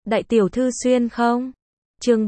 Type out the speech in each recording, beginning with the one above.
Đại tiểu thư xuyên không? Chương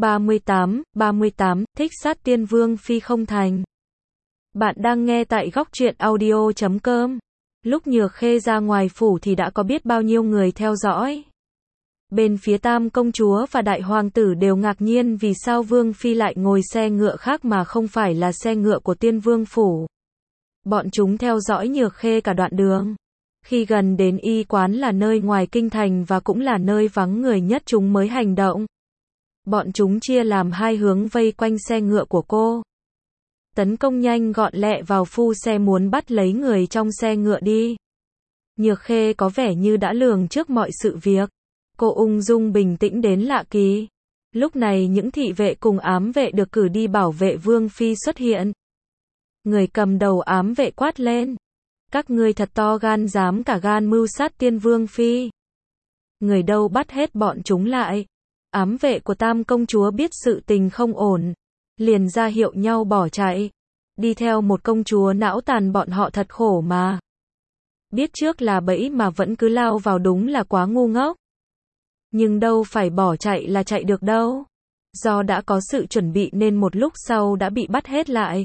38, thích sát tiên vương phi không thành. Bạn đang nghe tại góc truyện audio.com. Lúc Nhược Khê ra ngoài phủ thì đã có biết bao nhiêu người theo dõi. Bên phía Tam công chúa và đại hoàng tử đều ngạc nhiên vì sao vương phi lại ngồi xe ngựa khác mà không phải là xe ngựa của tiên vương phủ. Bọn chúng theo dõi Nhược Khê cả đoạn đường. Khi gần đến y quán là nơi ngoài kinh thành và cũng là nơi vắng người nhất chúng mới hành động. Bọn chúng chia làm hai hướng vây quanh xe ngựa của cô. Tấn công nhanh gọn lẹ vào phu xe muốn bắt lấy người trong xe ngựa đi. Nhược Khê có vẻ như đã lường trước mọi sự việc. Cô ung dung bình tĩnh đến lạ kỳ. Lúc này những thị vệ cùng ám vệ được cử đi bảo vệ vương phi xuất hiện. Người cầm đầu ám vệ quát lên. Các ngươi thật to gan, dám cả gan mưu sát tiên vương phi. Người đâu bắt hết bọn chúng lại. Ám vệ của Tam công chúa biết sự tình không ổn, liền ra hiệu nhau bỏ chạy. Đi theo một công chúa não tàn bọn họ thật khổ mà. Biết trước là bẫy mà vẫn cứ lao vào đúng là quá ngu ngốc. Nhưng đâu phải bỏ chạy là chạy được đâu. Do đã có sự chuẩn bị nên một lúc sau đã bị bắt hết lại.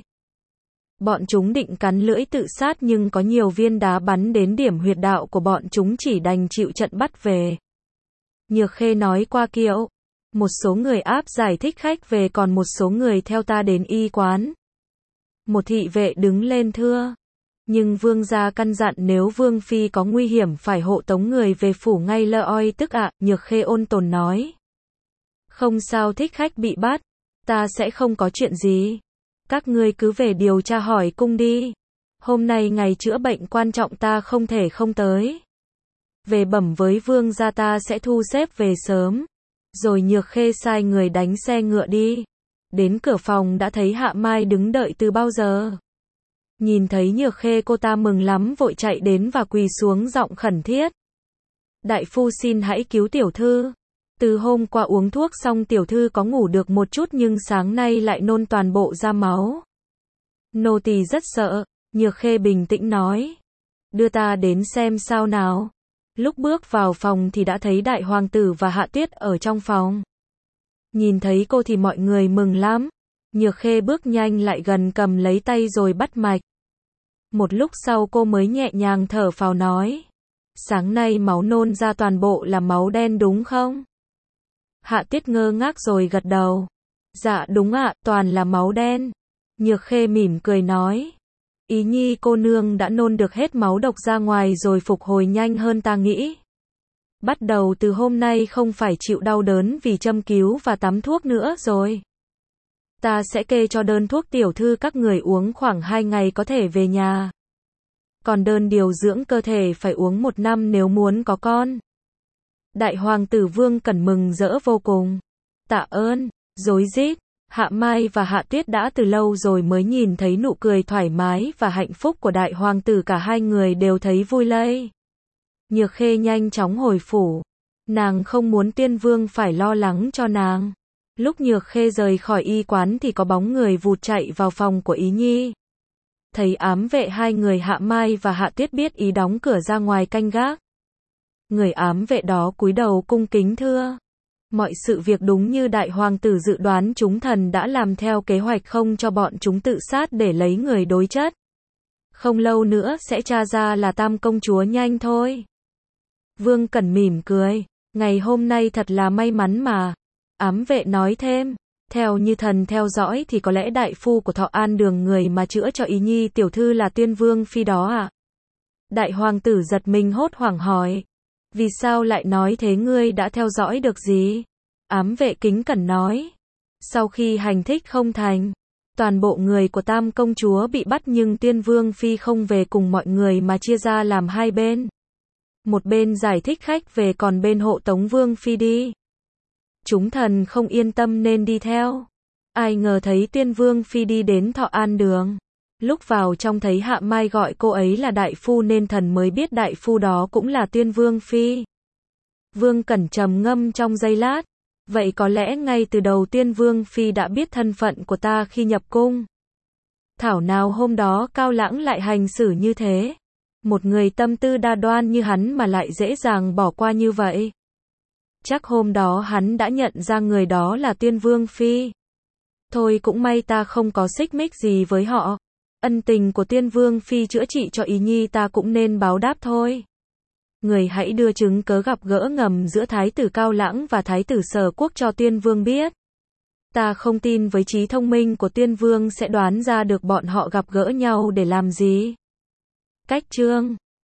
Bọn chúng định cắn lưỡi tự sát nhưng có nhiều viên đá bắn đến điểm huyệt đạo của bọn chúng, chỉ đành chịu trận bắt về. Nhược Khê nói qua kiệu. Một số người áp giải thích khách về, còn một số người theo ta đến y quán. Một thị vệ đứng lên thưa. Nhưng vương gia căn dặn nếu vương phi có nguy hiểm phải hộ tống người về phủ ngay loi tức ạ. Nhược Khê ôn tồn nói. Không sao, thích khách bị bắt. Ta sẽ không có chuyện gì. Các ngươi cứ về điều tra hỏi cung đi. Hôm nay ngày chữa bệnh quan trọng ta không thể không tới. Về bẩm với vương gia ta sẽ thu xếp về sớm. Rồi Nhược Khê sai người đánh xe ngựa đi. Đến cửa phòng đã thấy Hạ Mai đứng đợi từ bao giờ. Nhìn thấy Nhược Khê cô ta mừng lắm, vội chạy đến và quỳ xuống giọng khẩn thiết. Đại phu xin hãy cứu tiểu thư. Từ hôm qua uống thuốc xong tiểu thư có ngủ được một chút nhưng sáng nay lại nôn toàn bộ ra máu. Nô tỳ rất sợ. Nhược Khê bình tĩnh nói. Đưa ta đến xem sao nào. Lúc bước vào phòng thì đã thấy đại hoàng tử và Hạ Tuyết ở trong phòng. Nhìn thấy cô thì mọi người mừng lắm. Nhược Khê bước nhanh lại gần, cầm lấy tay rồi bắt mạch. Một lúc sau cô mới nhẹ nhàng thở phào nói. Sáng nay máu nôn ra toàn bộ là máu đen đúng không? Hạ Tuyết ngơ ngác rồi gật đầu. Dạ đúng ạ, toàn là máu đen. Nhược Khê mỉm cười nói. Ý nhi cô nương đã nôn được hết máu độc ra ngoài rồi, phục hồi nhanh hơn ta nghĩ. Bắt đầu từ hôm nay không phải chịu đau đớn vì châm cứu và tắm thuốc nữa rồi. Ta sẽ kê cho đơn thuốc tiểu thư các người uống khoảng 2 ngày có thể về nhà. Còn đơn điều dưỡng cơ thể phải uống 1 năm nếu muốn có con. Đại hoàng tử Vương Cẩn mừng rỡ vô cùng. Tạ ơn, rối rít. Hạ Mai và Hạ Tuyết đã từ lâu rồi mới nhìn thấy nụ cười thoải mái và hạnh phúc của đại hoàng tử, cả hai người đều thấy vui lây. Nhược Khê nhanh chóng hồi phủ. Nàng không muốn tiên vương phải lo lắng cho nàng. Lúc Nhược Khê rời khỏi y quán thì có bóng người vụt chạy vào phòng của Ý Nhi. Thấy ám vệ hai người Hạ Mai và Hạ Tuyết biết ý đóng cửa ra ngoài canh gác. Người ám vệ đó cúi đầu cung kính thưa. Mọi sự việc đúng như đại hoàng tử dự đoán, chúng thần đã làm theo kế hoạch không cho bọn chúng tự sát để lấy người đối chất. Không lâu nữa sẽ tra ra là Tam công chúa nhanh thôi. Vương Cẩn mỉm cười. Ngày hôm nay thật là may mắn mà. Ám vệ nói thêm. Theo như thần theo dõi thì có lẽ đại phu của Thọ An Đường, người mà chữa cho Ý Nhi tiểu thư là tiên vương phi đó à? Đại hoàng tử giật mình hốt hoảng hỏi. Vì sao lại nói thế, ngươi đã theo dõi được gì? Ám vệ kính cẩn nói. Sau khi hành thích không thành, toàn bộ người của Tam công chúa bị bắt nhưng tiên vương phi không về cùng mọi người mà chia ra làm hai bên. Một bên giải thích khách về, còn bên hộ tống vương phi đi. Chúng thần không yên tâm nên đi theo. Ai ngờ thấy tiên vương phi đi đến Thọ An Đường. Lúc vào trong thấy Hạ Mai gọi cô ấy là đại phu nên thần mới biết đại phu đó cũng là tiên vương phi. Vương Cẩn trầm ngâm trong giây lát. Vậy có lẽ ngay từ đầu tiên vương phi đã biết thân phận của ta khi nhập cung. Thảo nào hôm đó Cao Lãng lại hành xử như thế. Một người tâm tư đa đoan như hắn mà lại dễ dàng bỏ qua như vậy. Chắc hôm đó hắn đã nhận ra người đó là Tiên Vương Phi. Thôi cũng may ta không có xích mích gì với họ. Ân tình của Tiên Vương Phi chữa trị cho Ý Nhi ta cũng nên báo đáp thôi. Người hãy đưa chứng cớ gặp gỡ ngầm giữa Thái tử Cao Lãng và Thái tử Sở Quốc cho Tiên Vương biết. Ta không tin với trí thông minh của Tiên Vương sẽ đoán ra được bọn họ gặp gỡ nhau để làm gì. Cách chương